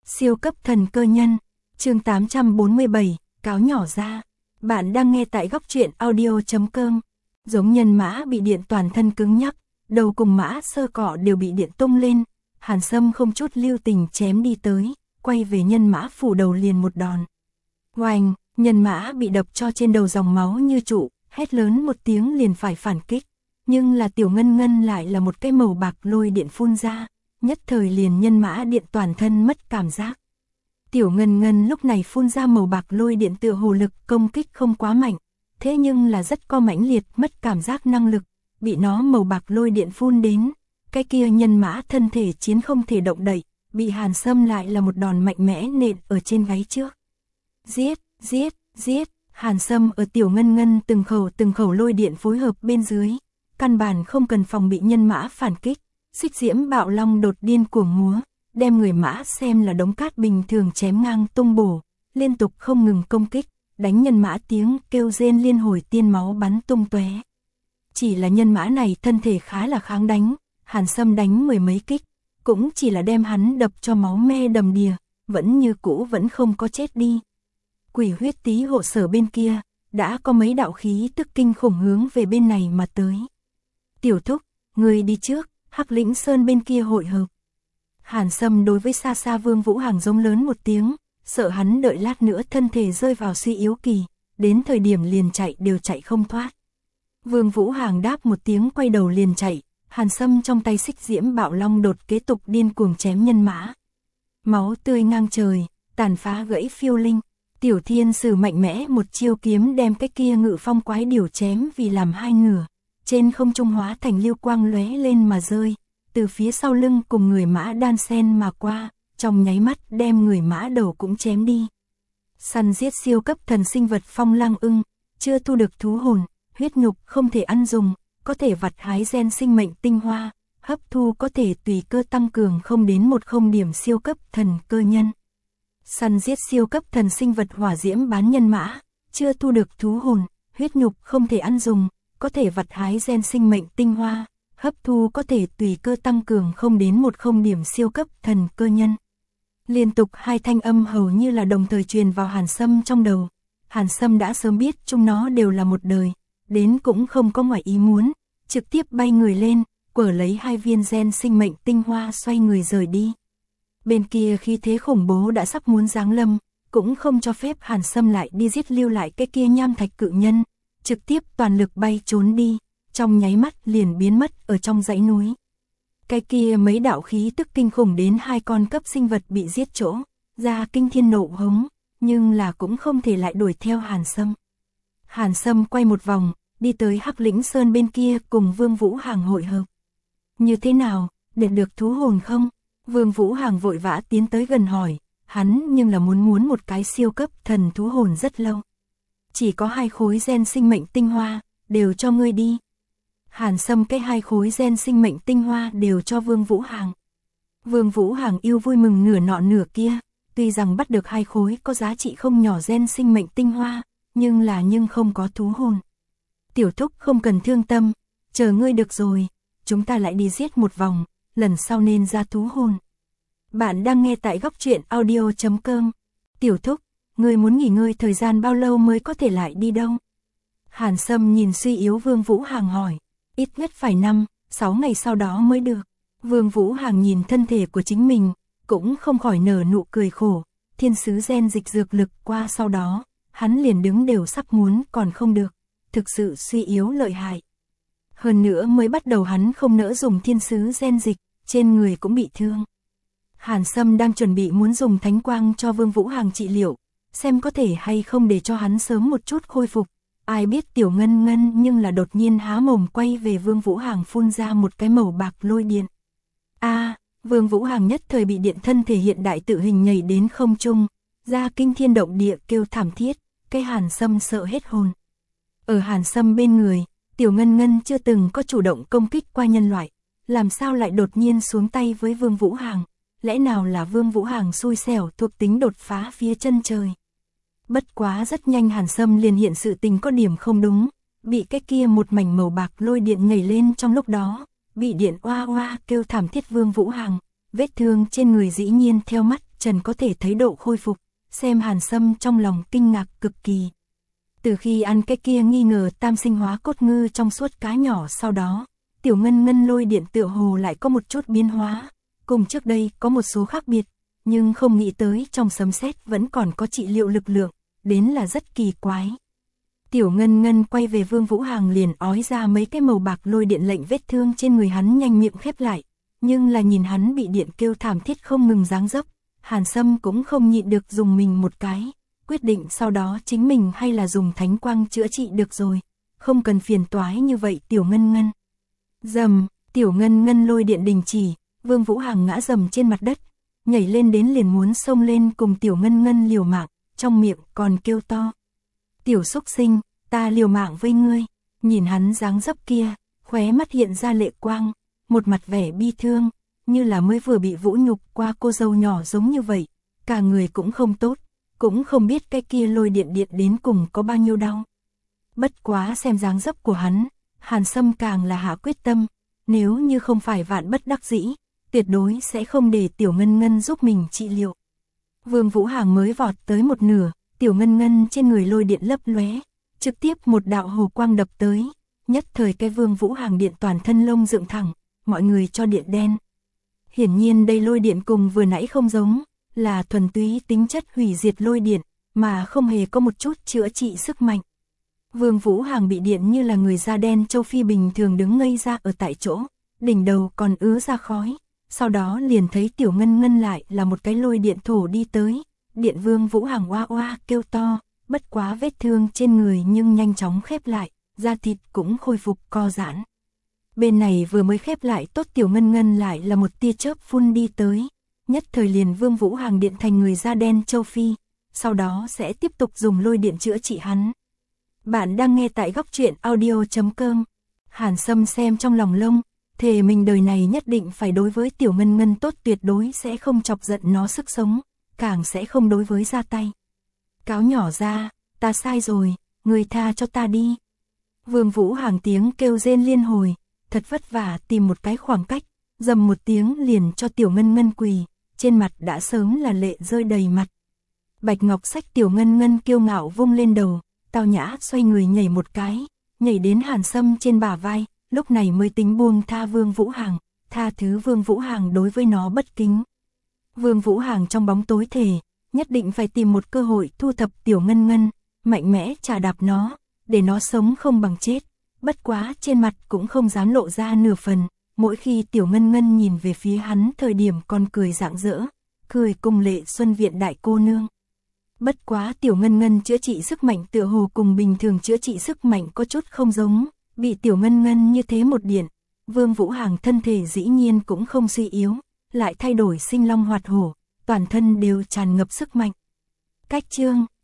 Siêu cấp thần cơ nhân, chương 847, cáo nhỏ ra. Bạn đang nghe tại góc truyện audio.com. Giống nhân mã bị điện toàn thân cứng nhắc, đầu cùng mã sơ cọ đều bị điện tung lên. Hàn Sâm không chút lưu tình chém đi tới, quay về nhân mã phủ đầu liền một đòn. Oanh, nhân mã bị đập cho trên đầu dòng máu như trụ, hét lớn một tiếng liền phải phản kích. Nhưng là Tiểu Ngân Ngân lại là một cái màu bạc lôi điện phun ra, nhất thời liền nhân mã điện toàn thân mất cảm giác. Tiểu Ngân Ngân lúc này phun ra màu bạc lôi điện tựa hồ lực công kích không quá mạnh, thế nhưng là rất có mãnh liệt mất cảm giác năng lực, bị nó màu bạc lôi điện phun đến. Cái kia nhân mã thân thể chiến không thể động đậy, bị Hàn Sâm lại là một đòn mạnh mẽ nện ở trên gáy trước. Giết, giết, giết, Hàn Sâm ở Tiểu Ngân Ngân từng khẩu lôi điện phối hợp bên dưới, căn bản không cần phòng bị nhân mã phản kích. Xích diễm bạo long đột điên cuồng múa, đem người mã xem là đống cát bình thường chém ngang tung bổ, liên tục không ngừng công kích, đánh nhân mã tiếng kêu rên liên hồi tiên máu bắn tung tóe. Chỉ là nhân mã này thân thể khá là kháng đánh, Hàn Sâm đánh mười mấy kích, cũng chỉ là đem hắn đập cho máu me đầm đìa, vẫn như cũ vẫn không có chết đi. Quỷ huyết tý hộ sở bên kia, đã có mấy đạo khí tức kinh khủng hướng về bên này mà tới. Tiểu thúc, người đi trước, Hắc Lĩnh Sơn bên kia hội hợp. Hàn Sâm đối với xa xa Vương Vũ Hằng giống lớn một tiếng, sợ hắn đợi lát nữa thân thể rơi vào suy yếu kỳ, đến thời điểm liền chạy đều chạy không thoát. Vương Vũ Hằng đáp một tiếng quay đầu liền chạy, Hàn Sâm trong tay xích diễm bạo long đột kế tục điên cuồng chém nhân mã. Máu tươi ngang trời, tàn phá gãy phiêu linh, Tiểu Thiên Sử mạnh mẽ một chiêu kiếm đem cái kia Ngự Phong quái điểu chém vì làm hai nửa. Trên không trung hóa thành lưu quang lóe lên mà rơi, từ phía sau lưng cùng người mã đan sen mà qua, trong nháy mắt đem người mã đầu cũng chém đi. Săn giết siêu cấp thần sinh vật phong lang ưng, chưa thu được thú hồn, huyết nhục không thể ăn dùng, có thể vặt hái gen sinh mệnh tinh hoa, hấp thu có thể tùy cơ tăng cường không đến 10 điểm siêu cấp thần cơ nhân. Săn giết siêu cấp thần sinh vật hỏa diễm bán nhân mã, chưa thu được thú hồn, huyết nhục không thể ăn dùng, có thể vặt hái gen sinh mệnh tinh hoa, hấp thu có thể tùy cơ tăng cường không đến 10 điểm siêu cấp thần cơ nhân. Liên tục hai thanh âm hầu như là đồng thời truyền vào Hàn Sâm trong đầu. Hàn Sâm đã sớm biết chúng nó đều là một đời, đến cũng không có ngoài ý muốn, trực tiếp bay người lên, quở lấy hai viên gen sinh mệnh tinh hoa xoay người rời đi. Bên kia khí thế khủng bố đã sắp muốn giáng lâm, cũng không cho phép Hàn Sâm lại đi giết lưu lại cái kia nham thạch cự nhân. Trực tiếp toàn lực bay trốn đi, trong nháy mắt liền biến mất ở trong dãy núi. Cái kia mấy đạo khí tức kinh khủng đến hai con cấp sinh vật bị giết chỗ, ra kinh thiên nộ hống, nhưng là cũng không thể lại đuổi theo Hàn Sâm. Hàn Sâm quay một vòng, đi tới Hắc Lĩnh Sơn bên kia cùng Vương Vũ Hằng hội hợp. Như thế nào, để được thú hồn không? Vương Vũ Hằng vội vã tiến tới gần hỏi, hắn nhưng là muốn một cái siêu cấp thần thú hồn rất lâu. Chỉ có 2 khối gen sinh mệnh tinh hoa, đều cho ngươi đi. Hàn Sâm cái 2 khối gen sinh mệnh tinh hoa đều cho Vương Vũ Hằng. Vương Vũ Hằng yêu vui mừng nửa nọ nửa kia, tuy rằng bắt được 2 khối có giá trị không nhỏ gen sinh mệnh tinh hoa, nhưng không có thú hồn. Tiểu thúc không cần thương tâm, chờ ngươi được rồi, chúng ta lại đi giết một vòng, lần sau nên ra thú hồn. Bạn đang nghe tại góc truyện audio.com. Tiểu thúc, ngươi muốn nghỉ ngơi thời gian bao lâu mới có thể lại đi đâu? Hàn Sâm nhìn suy yếu Vương Vũ Hằng hỏi, ít nhất phải 5-6 ngày sau đó mới được. Vương Vũ Hằng nhìn thân thể của chính mình, cũng không khỏi nở nụ cười khổ, thiên sứ gen dịch dược lực qua sau đó, hắn liền đứng đều sắp muốn còn không được, thực sự suy yếu lợi hại. Hơn nữa mới bắt đầu hắn không nỡ dùng thiên sứ gen dịch, trên người cũng bị thương. Hàn Sâm đang chuẩn bị muốn dùng thánh quang cho Vương Vũ Hằng trị liệu, xem có thể hay không để cho hắn sớm một chút khôi phục. Ai biết Tiểu Ngân Ngân nhưng là đột nhiên há mồm quay về Vương Vũ Hằng phun ra một cái màu bạc lôi điện. Vương Vũ Hằng nhất thời bị điện thân thể hiện đại tự hình nhảy đến không trung, ra kinh thiên động địa kêu thảm thiết, cái Hàn Sâm sợ hết hồn. Ở Hàn Sâm bên người, Tiểu Ngân Ngân chưa từng có chủ động công kích qua nhân loại, làm sao lại đột nhiên xuống tay với Vương Vũ Hằng, lẽ nào là Vương Vũ Hằng xui xẻo thuộc tính đột phá phía chân trời. Bất quá rất nhanh Hàn Sâm liền hiện sự tình có điểm không đúng, bị cái kia một mảnh màu bạc lôi điện nhảy lên trong lúc đó, bị điện oa oa kêu thảm thiết Vương Vũ Hằng, vết thương trên người dĩ nhiên theo mắt trần có thể thấy độ khôi phục, xem Hàn Sâm trong lòng kinh ngạc cực kỳ. Từ khi ăn cái kia nghi ngờ tam sinh hóa cốt ngư trong suốt cá nhỏ sau đó, tiểu ngân ngân lôi điện tựa hồ lại có một chút biến hóa, cùng trước đây có một số khác biệt, nhưng không nghĩ tới trong sấm sét vẫn còn có trị liệu lực lượng, đến là rất kỳ quái. Tiểu ngân ngân quay về Vương Vũ Hằng liền ói ra mấy cái màu bạc lôi điện lệnh vết thương trên người hắn nhanh miệng khép lại, nhưng là nhìn hắn bị điện kêu thảm thiết không ngừng giáng dấp, Hàn Sâm cũng không nhịn được dùng mình một cái, quyết định sau đó chính mình hay là dùng thánh quang chữa trị được rồi, không cần phiền toái như vậy tiểu ngân ngân. Dầm, tiểu ngân ngân lôi điện đình chỉ, Vương Vũ Hằng ngã dầm trên mặt đất, nhảy lên đến liền muốn xông lên cùng tiểu ngân ngân liều mạng, trong miệng còn kêu to. Tiểu xúc sinh, ta liều mạng với ngươi, nhìn hắn dáng dấp kia, khóe mắt hiện ra lệ quang, một mặt vẻ bi thương, như là mới vừa bị vũ nhục qua cô dâu nhỏ giống như vậy, cả người cũng không tốt, cũng không biết cái kia lôi điện điện đến cùng có bao nhiêu đau. Bất quá xem dáng dấp của hắn, Hàn Sâm càng là hạ quyết tâm, nếu như không phải vạn bất đắc dĩ, tuyệt đối sẽ không để tiểu ngân ngân giúp mình trị liệu. Vương Vũ Hằng mới vọt tới một nửa, tiểu ngân ngân trên người lôi điện lấp lóe, trực tiếp một đạo hồ quang đập tới, nhất thời cái Vương Vũ Hằng điện toàn thân lông dựng thẳng, mọi người cho điện đen. Hiển nhiên đây lôi điện cùng vừa nãy không giống, là thuần túy tính chất hủy diệt lôi điện, mà không hề có một chút chữa trị sức mạnh. Vương Vũ Hằng bị điện như là người da đen châu Phi bình thường đứng ngây ra ở tại chỗ, đỉnh đầu còn ứa ra khói, sau đó liền thấy tiểu ngân ngân lại là một cái lôi điện thổ đi tới, điện Vương Vũ Hằng oa oa kêu to, bất quá vết thương trên người nhưng nhanh chóng khép lại, da thịt cũng khôi phục co giãn. Bên này vừa mới khép lại tốt tiểu ngân ngân lại là một tia chớp phun đi tới, nhất thời liền Vương Vũ Hằng điện thành người da đen châu Phi, sau đó sẽ tiếp tục dùng lôi điện chữa trị hắn. Bạn đang nghe tại góc truyện audio.com. Hàn Sâm xem trong lòng lông, thề mình đời này nhất định phải đối với tiểu ngân ngân tốt, tuyệt đối sẽ không chọc giận nó sức sống, càng sẽ không đối với ra tay. Cáo nhỏ ra, ta sai rồi, người tha cho ta đi. Vương Vũ Hằng tiếng kêu rên liên hồi, thật vất vả tìm một cái khoảng cách, dầm một tiếng liền cho tiểu ngân ngân quỳ, trên mặt đã sớm là lệ rơi đầy mặt. Bạch ngọc sách tiểu ngân ngân kiêu ngạo vung lên đầu, tao nhã xoay người nhảy một cái, nhảy đến Hàn Sâm trên bả vai, lúc này mới tính buông tha Vương Vũ Hằng, tha thứ Vương Vũ Hằng đối với nó bất kính. Vương Vũ Hằng trong bóng tối thề, nhất định phải tìm một cơ hội thu thập tiểu ngân ngân, mạnh mẽ chà đạp nó, để nó sống không bằng chết. Bất quá trên mặt cũng không dám lộ ra nửa phần, mỗi khi tiểu ngân ngân nhìn về phía hắn thời điểm còn cười rạng rỡ, cười cùng Lệ Xuân Viện đại cô nương. Bất quá tiểu ngân ngân chữa trị sức mạnh tựa hồ cùng bình thường chữa trị sức mạnh có chút không giống, bị tiểu ngân ngân như thế một điện, Vương Vũ Hằng thân thể dĩ nhiên cũng không suy yếu, lại thay đổi sinh long hoạt hổ, toàn thân đều tràn ngập sức mạnh. Cách chương